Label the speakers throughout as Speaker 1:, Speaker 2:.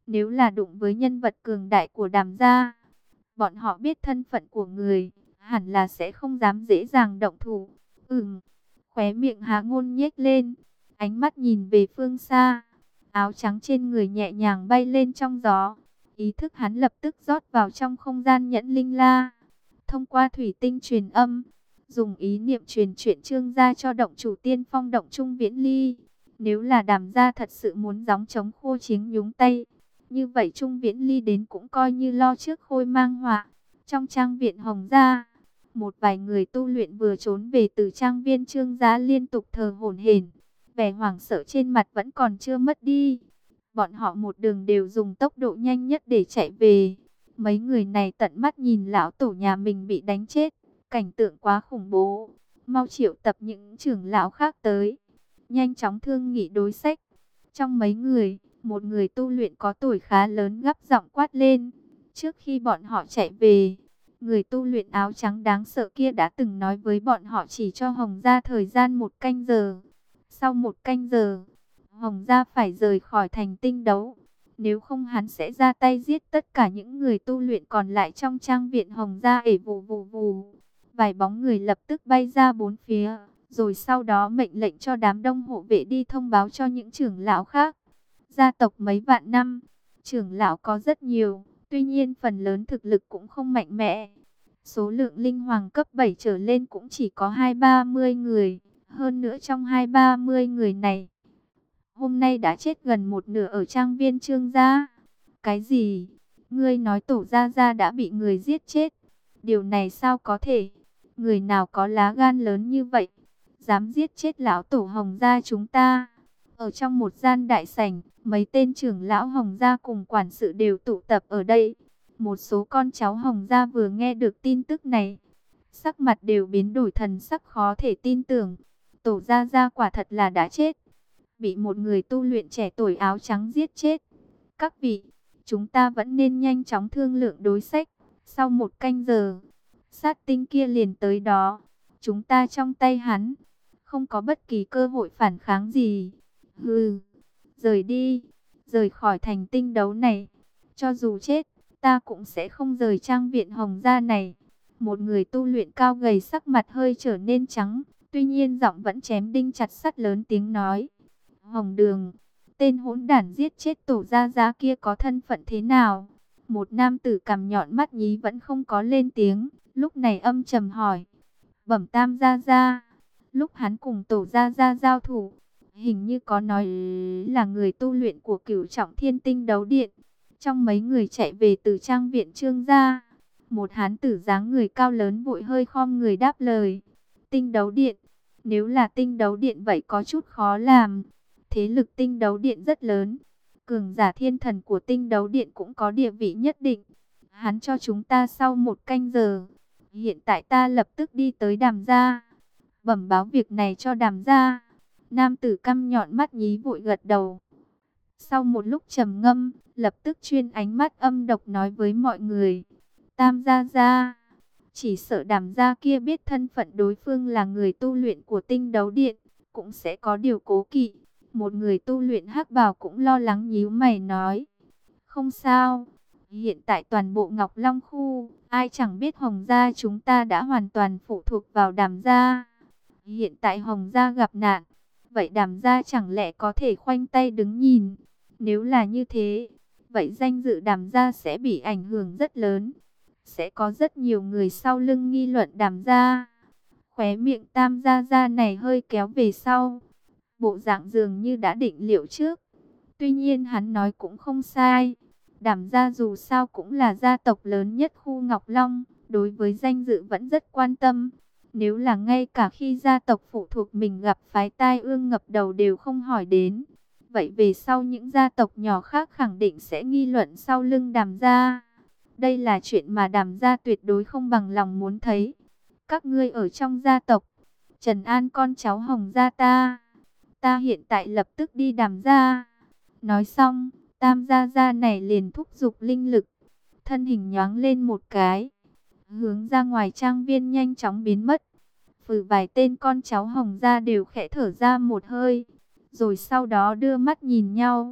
Speaker 1: Nếu là đụng với nhân vật cường đại của Đàm gia, bọn họ biết thân phận của người, hẳn là sẽ không dám dễ dàng động thủ. Khóe miệng Há Ngôn nhếch lên, ánh mắt nhìn về phương xa. Áo trắng trên người nhẹ nhàng bay lên trong gió. Ý thức hắn lập tức rót vào trong không gian nhẫn linh la. Thông qua thủy tinh truyền âm, dùng ý niệm truyền chuyện Trương gia cho động chủ tiên phong động Trung Viễn Ly. Nếu là Đàm gia thật sự muốn gióng chống khô chiếng nhúng tay, như vậy Trung Viễn Ly đến cũng coi như lo trước khôi mang họa. Trong trang viện Hồng gia, một vài người tu luyện vừa trốn về từ trang viên Trương gia liên tục thở hổn hển, vẻ hoảng sợ trên mặt vẫn còn chưa mất đi. Bọn họ một đường đều dùng tốc độ nhanh nhất để chạy về. Mấy người này tận mắt nhìn lão tổ nhà mình bị đánh chết, cảnh tượng quá khủng bố. Mau triệu tập những trưởng lão khác tới, nhanh chóng thương nghị đối sách. Trong mấy người, một người tu luyện có tuổi khá lớn gấp giọng quát lên. Trước khi bọn họ chạy về, người tu luyện áo trắng đáng sợ kia đã từng nói với bọn họ chỉ cho Hồng gia thời gian 1 canh giờ. Sau 1 canh giờ, Hồng gia phải rời khỏi thành tinh đấu. Nếu không hắn sẽ ra tay giết tất cả những người tu luyện còn lại trong trang viện Hồng gia. Vù vù vù. Vài bóng người lập tức bay ra bốn phía, rồi sau đó mệnh lệnh cho đám đông hộ vệ đi thông báo cho những trưởng lão khác. Gia tộc mấy vạn năm, trưởng lão có rất nhiều, tuy nhiên phần lớn thực lực cũng không mạnh mẽ. Số lượng linh hoàng cấp 7 trở lên cũng chỉ có 20-30 người. Hơn nữa trong 20-30 người này, hôm nay đã chết gần một nửa ở trang viên Trương gia. Cái gì? Ngươi nói tổ gia gia đã bị người giết chết? Điều này sao có thể? Người nào có lá gan lớn như vậy, dám giết chết lão tổ Hồng gia chúng ta? Ở trong một gian đại sảnh, mấy tên trưởng lão Hồng gia cùng quản sự đều tụ tập ở đây. Một số con cháu Hồng gia vừa nghe được tin tức này, sắc mặt đều biến đổi, thần sắc khó thể tin tưởng. Tổ gia gia quả thật là đã chết, bị một người tu luyện trẻ tuổi áo trắng giết chết. Các vị, chúng ta vẫn nên nhanh chóng thương lượng đối sách. Sau 1 canh giờ, sát tinh kia liền tới đó. Chúng ta trong tay hắn, không có bất kỳ cơ hội phản kháng gì. Hừ, rời đi, rời khỏi thành tinh đấu này. Cho dù chết, ta cũng sẽ không rời trang viện Hồng gia này. Một người tu luyện cao gầy sắc mặt hơi trở nên trắng, tuy nhiên giọng vẫn chém đinh chặt sắt, lớn tiếng nói. Hồng Đường, tên hỗn đản giết chết tổ gia gia kia có thân phận thế nào? Một nam tử cằm nhọn mắt nhí vẫn không có lên tiếng, lúc này âm trầm hỏi. Bẩm Tam gia gia, lúc hắn cùng tổ gia gia giao thủ, hình như có nói là người tu luyện của Cửu Trọng Thiên Tinh Đấu Điện. Trong mấy người chạy về từ trang viện Trương gia, một hán tử dáng người cao lớn vội hơi khom người đáp lời. Tinh Đấu Điện, nếu là Tinh Đấu Điện vậy có chút khó làm. Thế lực Tinh Đấu Điện rất lớn, cường giả thiên thần của Tinh Đấu Điện cũng có địa vị nhất định. Hắn cho chúng ta sau 1 canh giờ. Hiện tại ta lập tức đi tới Đàm gia, bẩm báo việc này cho Đàm gia. Nam tử căm nhọn mắt nhí vội gật đầu. Sau một lúc trầm ngâm, lập tức chuyên ánh mắt âm độc nói với mọi người. Tam gia gia, chỉ sợ Đàm gia kia biết thân phận đối phương là người tu luyện của Tinh Đấu Điện, cũng sẽ có điều cố kỵ. Một người tu luyện hắc bào cũng lo lắng nhíu mày nói. Không sao, hiện tại toàn bộ Ngọc Long khu, ai chẳng biết Hồng gia chúng ta đã hoàn toàn phụ thuộc vào Đàm gia. Hiện tại Hồng gia gặp nạn, vậy Đàm gia chẳng lẽ có thể khoanh tay đứng nhìn? Nếu là như thế, vậy danh dự Đàm gia sẽ bị ảnh hưởng rất lớn. Sẽ có rất nhiều người sau lưng nghi luận Đàm gia. Khóe miệng Tam gia gia này hơi kéo về sau, bộ dạng dường như đã định liệu trước. Tuy nhiên hắn nói cũng không sai. Đàm gia dù sao cũng là gia tộc lớn nhất khu Ngọc Long, đối với danh dự vẫn rất quan tâm. Nếu là ngay cả khi gia tộc phụ thuộc mình gặp phái tai ương ngập đầu đều không hỏi đến, vậy về sau những gia tộc nhỏ khác khẳng định sẽ nghi luận sau lưng Đàm gia. Đây là chuyện mà Đàm gia tuyệt đối không bằng lòng muốn thấy. Các ngươi ở trong gia tộc, trấn an con cháu Hồng gia ta. Ta hiện tại lập tức đi Đàm gia. Nói xong, Tam gia gia này liền thúc giục linh lực, thân hình nhoáng lên một cái, hướng ra ngoài trang viên nhanh chóng biến mất. Vài tên con cháu Hồng gia đều khẽ thở ra một hơi, rồi sau đó đưa mắt nhìn nhau.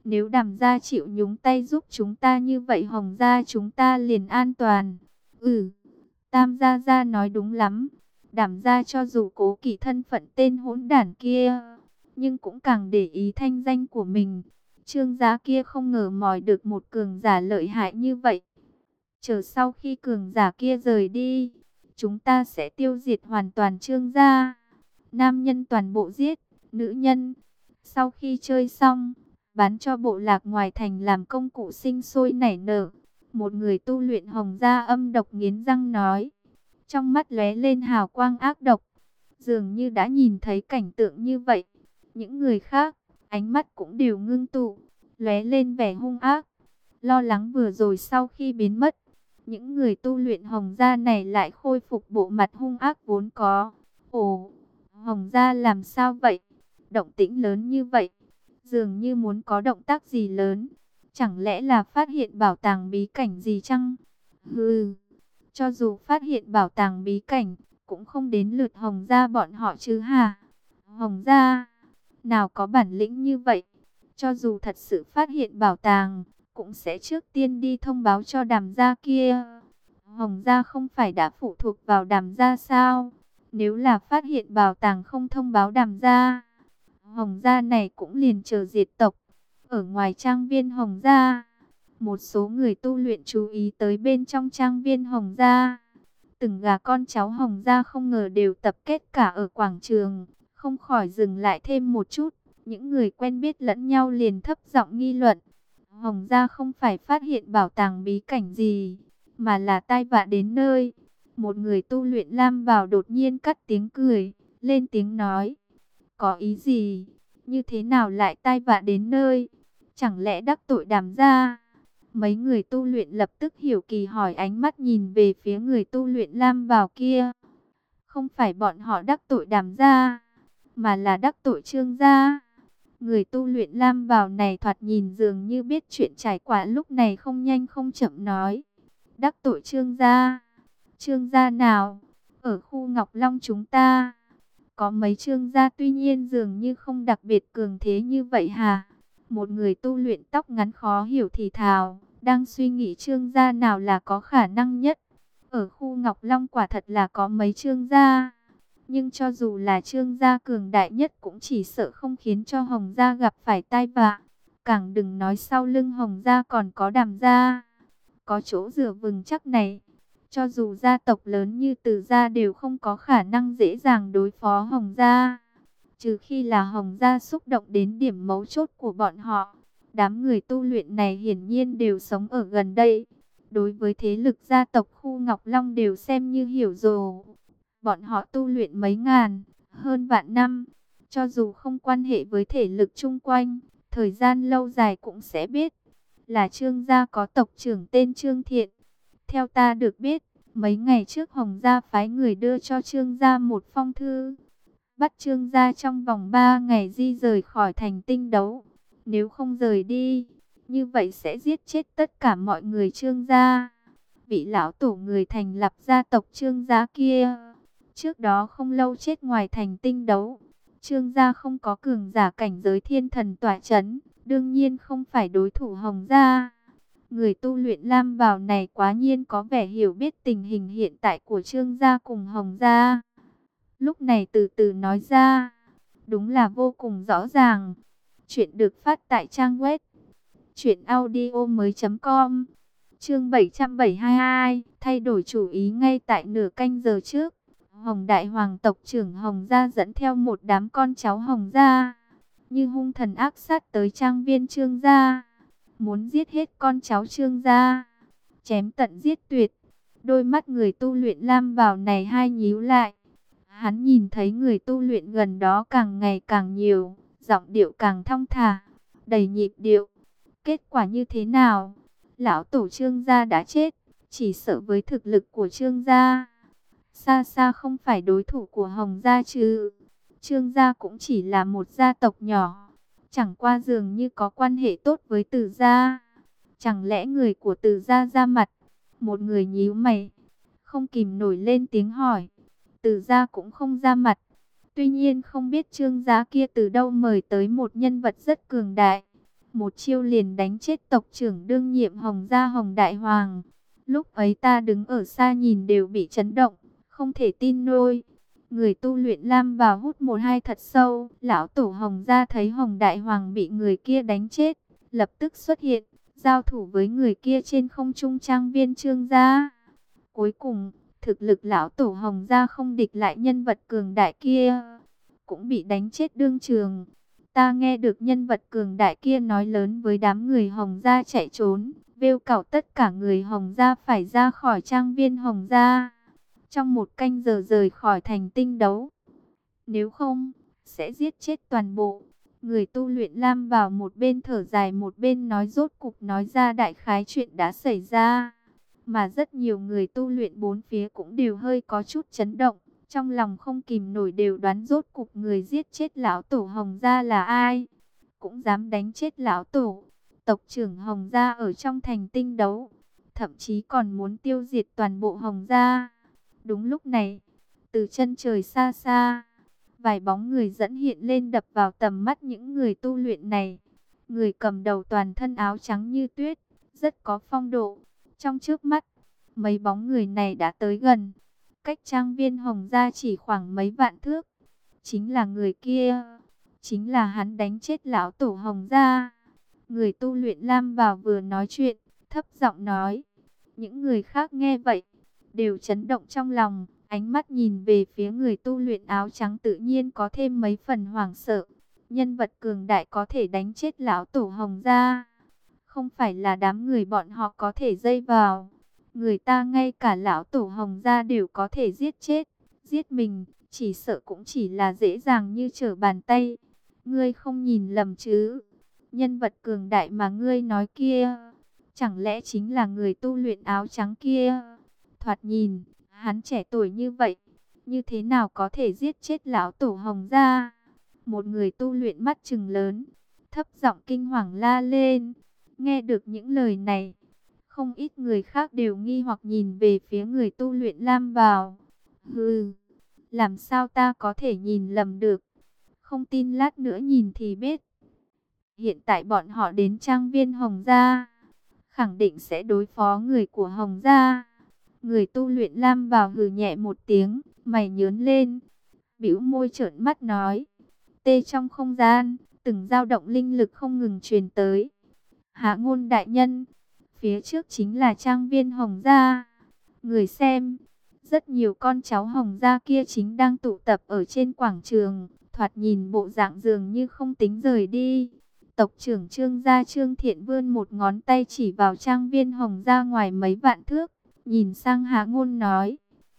Speaker 1: Nếu Đàm gia chịu nhúng tay giúp chúng ta như vậy, Hồng gia chúng ta liền an toàn. Ừ, Tam gia gia nói đúng lắm. Đàm gia cho dù cố kỵ thân phận tên hỗn đản kia, nhưng cũng càng để ý thanh danh của mình. Trương gia kia không ngờ mò được một cường giả lợi hại như vậy. Chờ sau khi cường giả kia rời đi, chúng ta sẽ tiêu diệt hoàn toàn Trương gia. Nam nhân toàn bộ giết, nữ nhân sau khi chơi xong, bán cho bộ lạc ngoài thành làm công cụ sinh sôi nảy nở. Một người tu luyện Hồng gia âm độc nghiến răng nói, trong mắt lóe lên hào quang ác độc, dường như đã nhìn thấy cảnh tượng như vậy. Những người khác, ánh mắt cũng đều ngưng tụ, lóe lên vẻ hung ác. Lo lắng vừa rồi sau khi biến mất, những người tu luyện Hồng gia này lại khôi phục bộ mặt hung ác vốn có. Ồ, Hồng gia làm sao vậy? Động tĩnh lớn như vậy, dường như muốn có động tác gì lớn. Chẳng lẽ là phát hiện bảo tàng bí cảnh gì chăng? Hừ, cho dù phát hiện bảo tàng bí cảnh, cũng không đến lượt Hồng gia bọn họ chứ hả? Hồng gia, nào có bản lĩnh như vậy? Cho dù thật sự phát hiện bảo tàng, cũng sẽ trước tiên đi thông báo cho Đàm gia kia. Hồng gia không phải đã phụ thuộc vào Đàm gia sao? Nếu là phát hiện bảo tàng không thông báo Đàm gia, Hồng gia này cũng liền chờ diệt tộc. Ở ngoài trang viên Hồng gia, một số người tu luyện chú ý tới bên trong trang viên Hồng gia. Từng gà con cháu Hồng gia không ngờ đều tập kết cả ở quảng trường, không khỏi dừng lại thêm một chút. Những người quen biết lẫn nhau liền thấp giọng nghi luận. Hồng gia không phải phát hiện bảo tàng bí cảnh gì, mà là tai vạ đến nơi. Một người tu luyện lam bào đột nhiên cắt tiếng cười, lên tiếng nói. Có ý gì? Như thế nào lại tai vạ đến nơi? Chẳng lẽ đắc tội Đàm gia? Mấy người tu luyện lập tức hiểu kỳ, hỏi, ánh mắt nhìn về phía người tu luyện lam bào kia. Không phải bọn họ đắc tội Đàm gia, mà là đắc tội Trương gia. Người tu luyện lam bào này thoạt nhìn dường như biết chuyện trải qua, lúc này không nhanh không chậm nói. Đắc tội Trương gia? Trương gia nào? Ở khu Ngọc Long chúng ta có mấy Trương gia, tuy nhiên dường như không đặc biệt cường thế như vậy hả? Một người tu luyện tóc ngắn khó hiểu thì thào, đang suy nghĩ Trương gia nào là có khả năng nhất. Ở khu Ngọc Long quả thật là có mấy Trương gia, nhưng cho dù là Trương gia cường đại nhất cũng chỉ sợ không khiến cho Hồng gia gặp phải tai vạ. Càng đừng nói sau lưng Hồng gia còn có Đàm gia. Có chỗ dựa vững chắc này, cho dù gia tộc lớn như Từ gia đều không có khả năng dễ dàng đối phó Hồng gia. Trừ khi là Hồng gia xúc động đến điểm mấu chốt của bọn họ. Đám người tu luyện này hiển nhiên đều sống ở gần đây. Đối với thế lực gia tộc khu Ngọc Long đều xem như hiểu rồi. Bọn họ tu luyện mấy ngàn, hơn vạn năm. Cho dù không quan hệ với thể lực chung quanh, thời gian lâu dài cũng sẽ biết. Là Trương gia có tộc trưởng tên Trương Thiện. Theo ta được biết, mấy ngày trước Hồng gia phái người đưa cho Trương gia một phong thư, bắt Trương gia trong vòng 3 ngày di rời khỏi thành Tinh Đấu. Nếu không rời đi, như vậy sẽ giết chết tất cả mọi người Trương gia. Vị lão tổ người thành lập gia tộc Trương gia kia, trước đó không lâu chết ngoài thành Tinh Đấu. Trương gia không có cường giả cảnh giới thiên thần tỏa chấn, đương nhiên không phải đối thủ Hồng gia. Người tu luyện lam bào này quá nhiên có vẻ hiểu biết tình hình hiện tại của Trương gia cùng Hồng gia. Lúc này từ từ nói ra, đúng là vô cùng rõ ràng. Chuyện được phát tại trang web truyệnaudiomoi.com. Chương 772, thay đổi chủ ý ngay tại nửa canh giờ trước. Hồng đại hoàng tộc trưởng Hồng gia dẫn theo một đám con cháu Hồng gia, như hung thần ác sát tới trang viên Trương gia, muốn giết hết con cháu Trương gia, chém tận giết tuyệt. Đôi mắt người tu luyện lam bào này hai nhíu lại. Hắn nhìn thấy người tu luyện gần đó càng ngày càng nhiều, giọng điệu càng thong thả, đầy nhịp điệu. Kết quả như thế nào? Lão tổ Trương gia đã chết, chỉ sợ với thực lực của Trương gia, xa xa không phải đối thủ của Hồng gia chứ. Trương gia cũng chỉ là một gia tộc nhỏ, chẳng qua dường như có quan hệ tốt với Từ gia. Chẳng lẽ người của Từ gia ra mặt? Một người nhíu mày, không kìm nổi lên tiếng hỏi. Từ gia cũng không ra mặt. Tuy nhiên không biết Trương gia kia từ đâu mời tới một nhân vật rất cường đại. một chiêu liền đánh chết tộc trưởng đương nhiệm Hồng gia Hồng Đại Hoàng. Lúc ấy ta đứng ở xa nhìn đều bị chấn động, không thể tin nổi. Người tu luyện lam vào hút một hai thật sâu, lão tổ Hồng gia thấy Hồng Đại Hoàng bị người kia đánh chết, lập tức xuất hiện, giao thủ với người kia trên không trung trang viên Trương gia. Cuối cùng, thực lực lão tổ Hồng gia không địch lại nhân vật cường đại kia, cũng bị đánh chết đương trường. Ta nghe được nhân vật cường đại kia nói lớn với đám người Hồng gia chạy trốn, kêu cẩu tất cả người Hồng gia phải ra khỏi trang viên Hồng gia, trong 1 canh giờ rời khỏi thành tinh đấu. Nếu không, sẽ giết chết toàn bộ. Người tu luyện lam vào một bên thở dài một bên nói, rốt cục nói ra đại khái chuyện đã xảy ra. Mà rất nhiều người tu luyện bốn phía cũng đều hơi có chút chấn động, trong lòng không kìm nổi đều đoán rốt cục người giết chết lão tổ Hồng gia là ai. Cũng dám đánh chết lão tổ, tộc trưởng Hồng gia ở trong thành tinh đấu, thậm chí còn muốn tiêu diệt toàn bộ Hồng gia. Đúng lúc này, từ chân trời xa xa, vài bóng người dẫn hiện lên đập vào tầm mắt những người tu luyện này. Người cầm đầu toàn thân áo trắng như tuyết, rất có phong độ. Trong trước mắt, mấy bóng người này đã tới gần, cách trang viên Hồng gia chỉ khoảng mấy vạn thước. Chính là người kia, chính là hắn đánh chết lão tổ Hồng gia. Người tu luyện lam vào vừa nói chuyện, thấp giọng nói. Những người khác nghe vậy, đều chấn động trong lòng, ánh mắt nhìn về phía người tu luyện áo trắng tự nhiên có thêm mấy phần hoảng sợ. Nhân vật cường đại có thể đánh chết lão tổ Hồng gia, không phải là đám người bọn họ có thể dây vào. Người ta ngay cả lão tổ Hồng gia đều có thể giết chết, giết mình, chỉ sợ cũng chỉ là dễ dàng như trở bàn tay. Ngươi không nhìn lầm chứ? Nhân vật cường đại mà ngươi nói kia, chẳng lẽ chính là người tu luyện áo trắng kia? Thoạt nhìn, hắn trẻ tuổi như vậy, như thế nào có thể giết chết lão tổ Hồng gia? Một người tu luyện mắt trừng lớn, thấp giọng kinh hoàng la lên. Nghe được những lời này, không ít người khác đều nghi hoặc nhìn về phía người tu luyện lam bào. Hừ, làm sao ta có thể nhìn lầm được? Không tin lát nữa nhìn thì biết. Hiện tại bọn họ đến trang viên Hồng gia, khẳng định sẽ đối phó người của Hồng gia. Người tu luyện lam bào hừ nhẹ một tiếng, mày nhớn lên, bĩu môi trợn mắt nói. Tê trong không gian, từng dao động linh lực không ngừng truyền tới. Hạ ngôn đại nhân, phía trước chính là trang viên Hồng gia. Người xem, rất nhiều con cháu Hồng gia kia chính đang tụ tập ở trên quảng trường, thoạt nhìn bộ dạng dường như không tính rời đi. Tộc trưởng Trương gia Trương Thiện vươn một ngón tay chỉ vào trang viên Hồng gia ngoài mấy vạn thước, nhìn sang Hạ ngôn nói.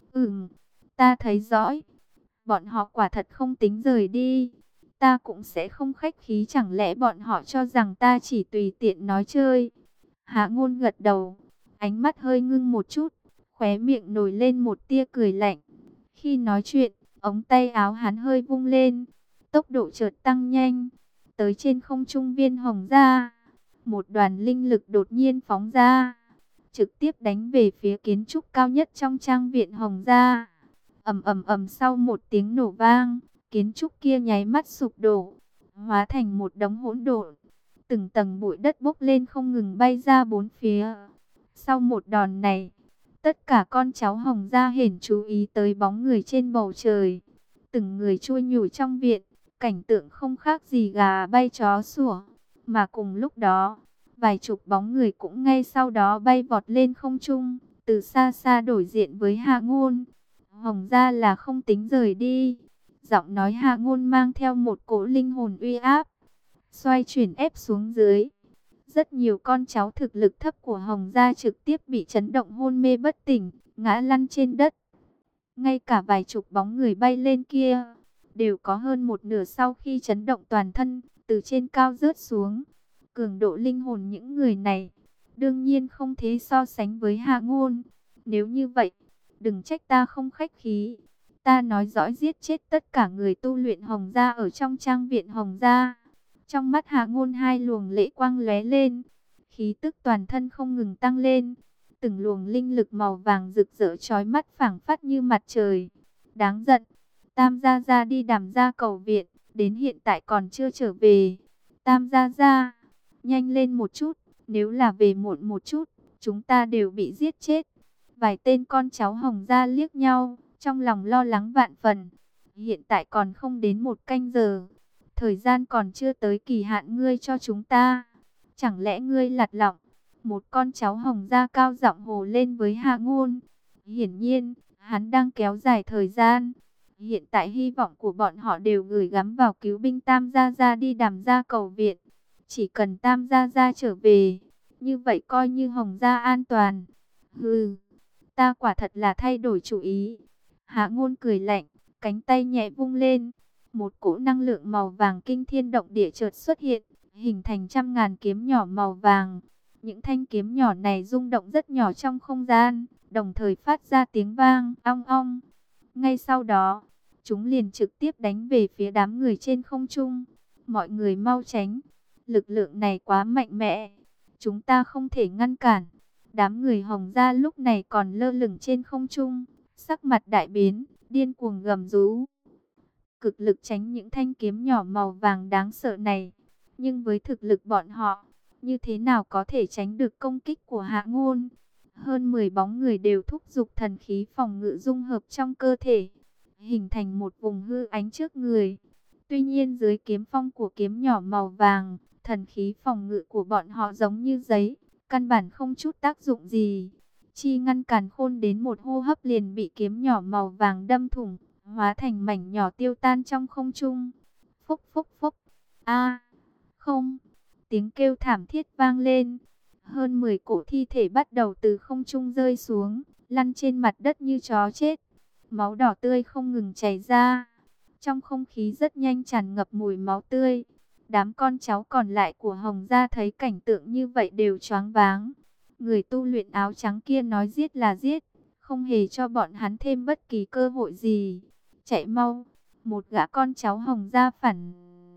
Speaker 1: Ta thấy rõ, bọn họ quả thật không tính rời đi. Ta cũng sẽ không khách khí, chẳng lẽ bọn họ cho rằng ta chỉ tùy tiện nói chơi? Hạ ngôn gật đầu, ánh mắt hơi ngưng một chút, khóe miệng nổi lên một tia cười lạnh. Khi nói chuyện, ống tay áo hắn hơi vung lên, tốc độ chợt tăng nhanh, tới trên không trung viên Hồng gia. Một đoàn linh lực đột nhiên phóng ra, trực tiếp đánh về phía kiến trúc cao nhất trong trang viện Hồng gia. Ầm ầm ầm, sau một tiếng nổ vang, kiến trúc kia nháy mắt sụp đổ, hóa thành một đống hỗn độn. Từng tầng bụi đất bốc lên không ngừng bay ra bốn phía. Sau một đòn này, tất cả con cháu Hồng gia hển chú ý tới bóng người trên bầu trời. Từng người chui nhủi trong viện, cảnh tượng không khác gì gà bay chó sủa. Mà cùng lúc đó, vài chục bóng người cũng ngay sau đó bay vọt lên không trung, từ xa xa đổi diện với Hạ ngôn. Hồng gia là không tính rời đi. Giọng nói Hạ ngôn mang theo một cỗ linh hồn uy áp, xoay chuyển ép xuống dưới. Rất nhiều con cháu thực lực thấp của Hồng gia trực tiếp bị chấn động hôn mê bất tỉnh, ngã lăn trên đất. Ngay cả vài chục bóng người bay lên kia, đều có hơn một nửa sau khi chấn động toàn thân, từ trên cao rớt xuống. Cường độ linh hồn những người này, đương nhiên không thể so sánh với Hạ ngôn. Nếu như vậy, đừng trách ta không khách khí. Ta nói rõ giết chết tất cả người tu luyện Hồng gia ở trong trang viện Hồng gia. Trong mắt Hạ ngôn hai luồng lệ quang lóe lên, khí tức toàn thân không ngừng tăng lên. Từng luồng linh lực màu vàng rực rỡ chói mắt phảng phất như mặt trời. Đáng giận, Tam gia gia đi Đàm gia cầu viện, đến hiện tại còn chưa trở về. Tam gia gia, nhanh lên một chút, nếu là về muộn một chút, chúng ta đều bị giết chết. Vài tên con cháu Hồng gia liếc nhau, trong lòng lo lắng vạn phần. Hiện tại còn không đến 1 canh giờ, thời gian còn chưa tới kỳ hạn ngươi cho chúng ta. Chẳng lẽ ngươi lặt lọng? Một con cháu Hồng gia cao giọng hồ lên với Hạ Ngôn. Hiển nhiên, hắn đang kéo dài thời gian. Hiện tại hy vọng của bọn họ đều gửi gắm vào cứu binh Tam Gia Gia đi Đàm gia cầu viện. Chỉ cần Tam Gia Gia trở về, như vậy coi như Hồng gia an toàn. Hừ, ta quả thật là thay đổi chủ ý. Hạ Ngôn cười lạnh, cánh tay nhẹ vung lên. Một cỗ năng lượng màu vàng kinh thiên động địa chợt xuất hiện, hình thành trăm ngàn kiếm nhỏ màu vàng. Những thanh kiếm nhỏ này rung động rất nhỏ trong không gian, đồng thời phát ra tiếng vang ong ong. Ngay sau đó, chúng liền trực tiếp đánh về phía đám người trên không trung. Mọi người mau tránh, lực lượng này quá mạnh mẽ, chúng ta không thể ngăn cản. Đám người Hồng gia lúc này còn lơ lửng trên không trung, sắc mặt đại biến, điên cuồng gầm rú, cực lực tránh những thanh kiếm nhỏ màu vàng đáng sợ này. Nhưng với thực lực bọn họ, như thế nào có thể tránh được công kích của Hạ Ngôn? Hơn 10 bóng người đều thúc giục thần khí phòng ngự dung hợp trong cơ thể, hình thành một vùng hư ánh trước người. Tuy nhiên dưới kiếm phong của kiếm nhỏ màu vàng, thần khí phòng ngự của bọn họ giống như giấy, căn bản không chút tác dụng gì. Chi ngăn càn khôn đến một hô hấp liền bị kiếm nhỏ màu vàng đâm thủng, hóa thành mảnh nhỏ tiêu tan trong không trung. Phúc phúc phúc, a không, tiếng kêu thảm thiết vang lên. Hơn 10 cổ thi thể bắt đầu từ không trung rơi xuống, lăn trên mặt đất như chó chết. Máu đỏ tươi không ngừng chảy ra. Trong không khí rất nhanh tràn ngập mùi máu tươi. Đám con cháu còn lại của Hồng gia thấy cảnh tượng như vậy đều choáng váng. Người tu luyện áo trắng kia nói giết là giết, không hề cho bọn hắn thêm bất kỳ cơ hội gì. Chạy mau, một gã con cháu Hồng gia phản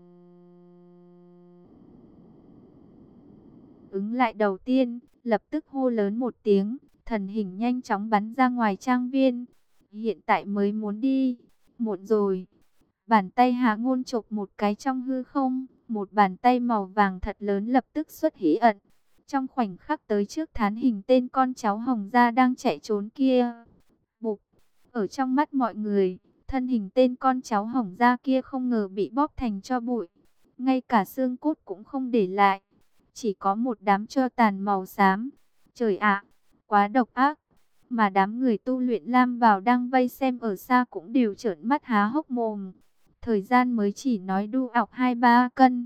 Speaker 1: ứng lại đầu tiên, lập tức hô lớn một tiếng, thần hình nhanh chóng bắn ra ngoài trang viên. Hiện tại mới muốn đi, muộn rồi. Bàn tay Hạ Ngôn chộp một cái trong hư không, một bàn tay màu vàng thật lớn lập tức xuất hiện ẩn. Trong khoảnh khắc tới trước thán hình tên con cháu Hồng gia đang chạy trốn kia. Bụp, ở trong mắt mọi người, thân hình tên con cháu Hồng gia kia không ngờ bị bóp thành tro bụi. Ngay cả xương cốt cũng không để lại, chỉ có một đám tro tàn màu xám. Trời ạ, quá độc ác. Mà đám người tu luyện lam bào đang vây xem ở xa cũng đều trợn mắt há hốc mồm. Thời gian mới chỉ nói đu ọc 2-3 cân,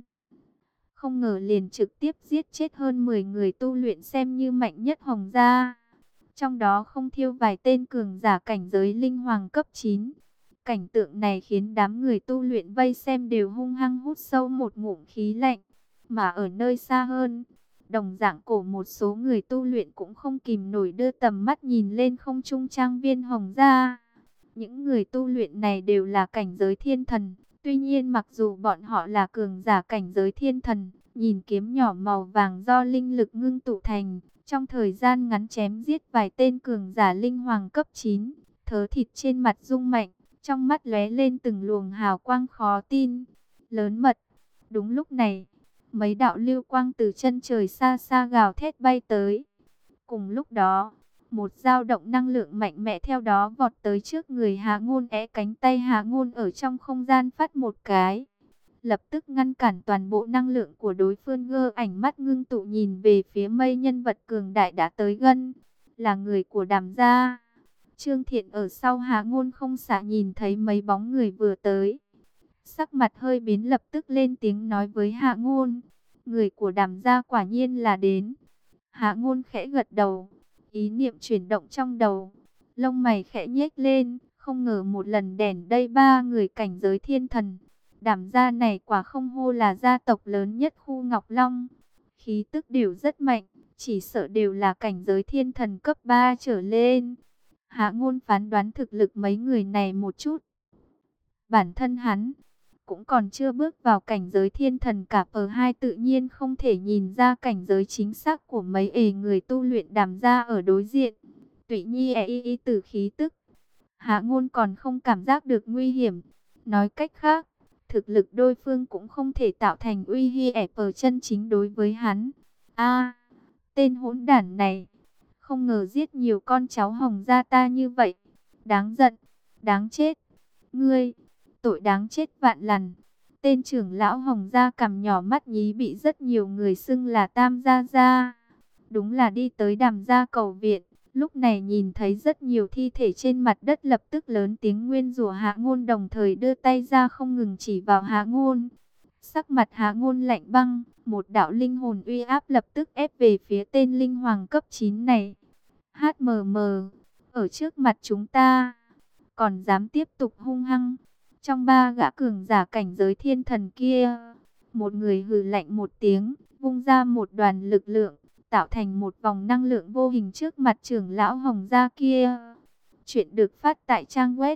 Speaker 1: không ngờ liền trực tiếp giết chết hơn 10 người tu luyện xem như mạnh nhất Hồng gia. Trong đó không thiêu vài tên cường giả cảnh giới linh hoàng cấp 9. Cảnh tượng này khiến đám người tu luyện vây xem đều hung hăng hút sâu một ngụm khí lạnh. Mà ở nơi xa hơn, đồng dạng cổ một số người tu luyện cũng không kìm nổi đưa tầm mắt nhìn lên không trung trang viên Hồng gia. Những người tu luyện này đều là cảnh giới thiên thần. Tuy nhiên mặc dù bọn họ là cường giả cảnh giới thiên thần, nhìn kiếm nhỏ màu vàng do linh lực ngưng tụ thành, trong thời gian ngắn chém giết vài tên cường giả linh hoàng cấp 9, thớ thịt trên mặt rung mạnh, trong mắt lóe lên từng luồng hào quang khó tin. Lớn mật. Đúng lúc này, mấy đạo lưu quang từ chân trời xa xa gào thét bay tới. Cùng lúc đó, một dao động năng lượng mạnh mẽ theo đó vọt tới trước người Hạ Ngôn. Cánh tay Hạ Ngôn ở trong không gian phát một cái, lập tức ngăn cản toàn bộ năng lượng của đối phương. Ánh mắt ngưng tụ nhìn về phía mây nhân vật cường đại đã tới gần, là người của Đàm gia. Trương Thiện ở sau Hạ Ngôn không xa nhìn thấy mấy bóng người vừa tới, sắc mặt hơi biến, lập tức lên tiếng nói với Hạ Ngôn, người của Đàm gia quả nhiên là đến. Hạ Ngôn khẽ gật đầu, ý niệm chuyển động trong đầu, lông mày khẽ nhếch lên, không ngờ một lần đèn đây 3 người cảnh giới thiên thần. Đàm gia này quả không hô là gia tộc lớn nhất khu Ngọc Long, khí tức đều rất mạnh, chỉ sợ đều là cảnh giới thiên thần cấp 3 trở lên. Hạ Ngôn phán đoán thực lực mấy người này một chút. Bản thân hắn cũng còn chưa bước vào cảnh giới thiên thần cả, ở hai tự nhiên không thể nhìn ra cảnh giới chính xác của mấy người tu luyện Đàm gia ở đối diện. Tuy nhi từ khí tức, Hạ Ngôn còn không cảm giác được nguy hiểm. Nói cách khác, thực lực đối phương cũng không thể tạo thành uy hiếp ở chân chính đối với hắn. A, tên hỗn đản này, không ngờ giết nhiều con cháu Hồng gia ta như vậy. Đáng giận, đáng chết. Ngươi, tội đáng chết vạn lần. Tên trưởng lão Hồng gia cằm nhỏ mắt nhí bị rất nhiều người xưng là Tam gia gia. Đúng là đi tới Đàm gia cầu viện. Lúc này nhìn thấy rất nhiều thi thể trên mặt đất, lập tức lớn tiếng nguyên rủa Hạ Ngôn, đồng thời đưa tay ra không ngừng chỉ vào Hạ Ngôn. Sắc mặt Hạ Ngôn lạnh băng, một đạo linh hồn uy áp lập tức ép về phía tên linh hoàng cấp 9 này. HMM, ở trước mặt chúng ta, còn dám tiếp tục hung hăng. Trong ba gã cường giả cảnh giới thiên thần kia, một người hừ lạnh một tiếng, vung ra một đoàn lực lượng, tạo thành một vòng năng lượng vô hình trước mặt trưởng lão Hồng gia kia. Chuyện được phát tại trang web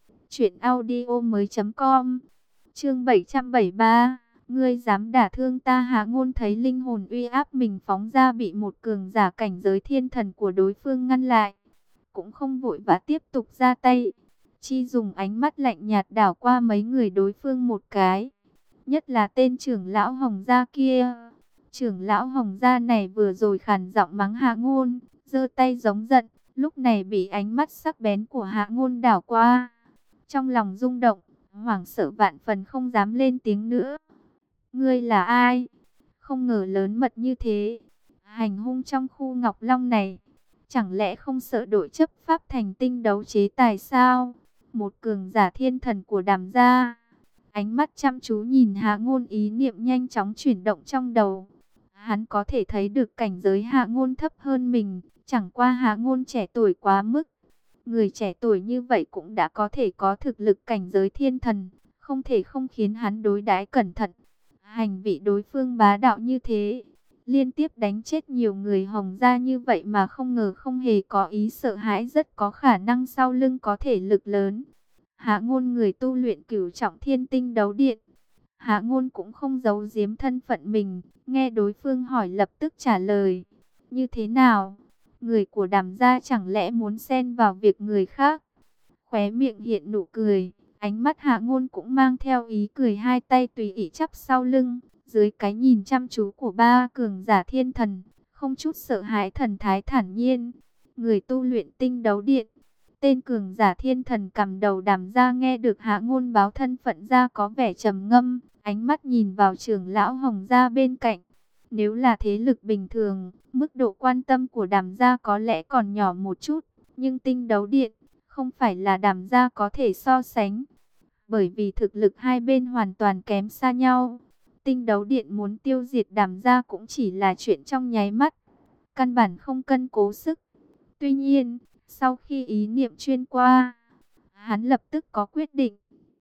Speaker 1: truyệnaudiomoi.com. Chương 773, ngươi dám đả thương ta? Hạ Ngôn thấy linh hồn uy áp mình phóng ra bị một cường giả cảnh giới thiên thần của đối phương ngăn lại, cũng không vội vã tiếp tục ra tay, chỉ dùng ánh mắt lạnh nhạt đảo qua mấy người đối phương một cái, nhất là tên trưởng lão Hồng gia kia. Trưởng lão Hồng gia này vừa rồi khàn giọng mắng Hạ Ngôn, giơ tay giống giận, lúc này bị ánh mắt sắc bén của Hạ Ngôn đảo qua, trong lòng rung động, hoảng sợ vạn phần, không dám lên tiếng nữa. Ngươi là ai? Không ngờ lớn mật như thế, hành hung trong khu Ngọc Long này, chẳng lẽ không sợ đội chấp pháp thành tinh đấu chế tài sao? Một cường giả thiên thần của Đàm gia, ánh mắt chăm chú nhìn Hạ Ngôn, ý niệm nhanh chóng chuyển động trong đầu. Hắn có thể thấy được cảnh giới Hạ Ngôn thấp hơn mình, chẳng qua Hạ Ngôn trẻ tuổi quá mức. Người trẻ tuổi như vậy cũng đã có thể có thực lực cảnh giới thiên thần, không thể không khiến hắn đối đãi cẩn thận. Hành vi đối phương bá đạo như thế, liên tiếp đánh chết nhiều người Hồng gia như vậy mà không ngờ không hề có ý sợ hãi, rất có khả năng sau lưng có thể lực lớn. Hạ Ngôn người tu luyện cửu trọng thiên tinh đấu điện. Hạ Ngôn cũng không giấu giếm thân phận mình, nghe đối phương hỏi lập tức trả lời. Như thế nào? Người của Đàm gia chẳng lẽ muốn xen vào việc người khác? Khóe miệng hiện nụ cười, ánh mắt Hạ Ngôn cũng mang theo ý cười, hai tay tùy ý chắp sau lưng, dưới cái nhìn chăm chú của ba cường giả thiên thần, không chút sợ hãi, thần thái thản nhiên. Người tu luyện tinh đấu điện. Tên cường giả thiên thần cầm đầu Đàm gia nghe được Hạ Ngôn báo thân phận ra có vẻ trầm ngâm, ánh mắt nhìn vào trưởng lão Hồng gia bên cạnh. Nếu là thế lực bình thường, mức độ quan tâm của Đàm gia có lẽ còn nhỏ một chút, nhưng tinh đấu điện không phải là Đàm gia có thể so sánh, bởi vì thực lực hai bên hoàn toàn kém xa nhau. Tinh đấu điện muốn tiêu diệt Đàm gia cũng chỉ là chuyện trong nháy mắt, căn bản không cân cố sức. Tuy nhiên, sau khi ý niệm chuyên qua, hắn lập tức có quyết định.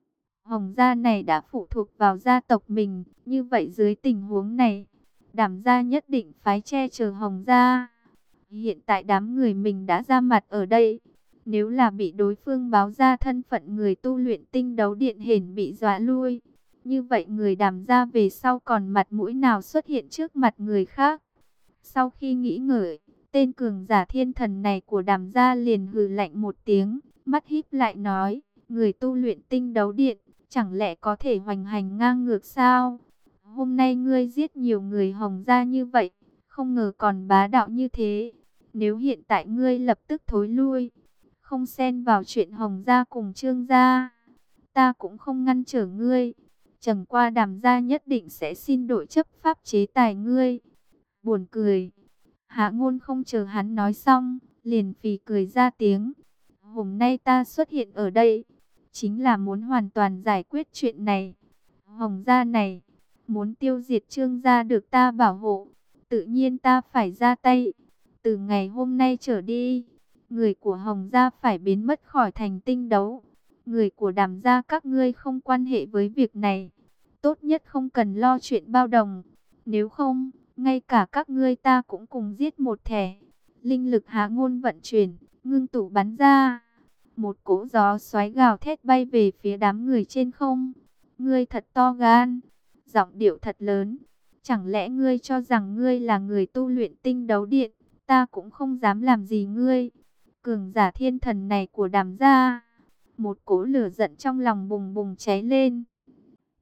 Speaker 1: Hồng gia này đã phụ thuộc vào gia tộc mình, như vậy dưới tình huống này, Đàm gia nhất định phái che chở Hồng gia. Hiện tại đám người mình đã ra mặt ở đây, nếu là bị đối phương báo ra thân phận người tu luyện tinh đấu điện hển bị dọa lui, như vậy người Đàm gia về sau còn mặt mũi nào xuất hiện trước mặt người khác? Sau khi nghĩ ngợi, tên cường giả thiên thần này của Đàm gia liền hừ lạnh một tiếng, mắt híp lại nói, người tu luyện tinh đấu điện, chẳng lẽ có thể hoành hành ngang ngược sao? Hôm nay ngươi giết nhiều người Hồng gia như vậy, không ngờ còn bá đạo như thế. Nếu hiện tại ngươi lập tức thối lui, không xen vào chuyện Hồng gia cùng Trương gia, ta cũng không ngăn trở ngươi. Chẳng qua Đàm gia nhất định sẽ xin đội chấp pháp chế tài ngươi. Buồn cười. Hạ Ngôn không chờ hắn nói xong, liền phì cười ra tiếng. Hôm nay ta xuất hiện ở đây, chính là muốn hoàn toàn giải quyết chuyện này. Hồng gia này, muốn tiêu diệt Trương gia được ta bảo hộ, tự nhiên ta phải ra tay. Từ ngày hôm nay trở đi, người của Hồng gia phải biến mất khỏi thành tinh đấu. Người của Đàm gia các ngươi không quan hệ với việc này. Tốt nhất không cần lo chuyện bao đồng. Nếu không, ngay cả các ngươi ta cũng cùng giết một thẻ. Linh lực Hạ Ngôn vận chuyển, ngưng tụ bắn ra. Một cỗ gió xoáy gào thét bay về phía đám người trên không. Ngươi thật to gan, giọng điệu thật lớn. Chẳng lẽ ngươi cho rằng ngươi là người tu luyện tinh đấu điện, ta cũng không dám làm gì ngươi? Cường giả thiên thần này của Đàm gia, một cỗ lửa giận trong lòng bùng bùng cháy lên.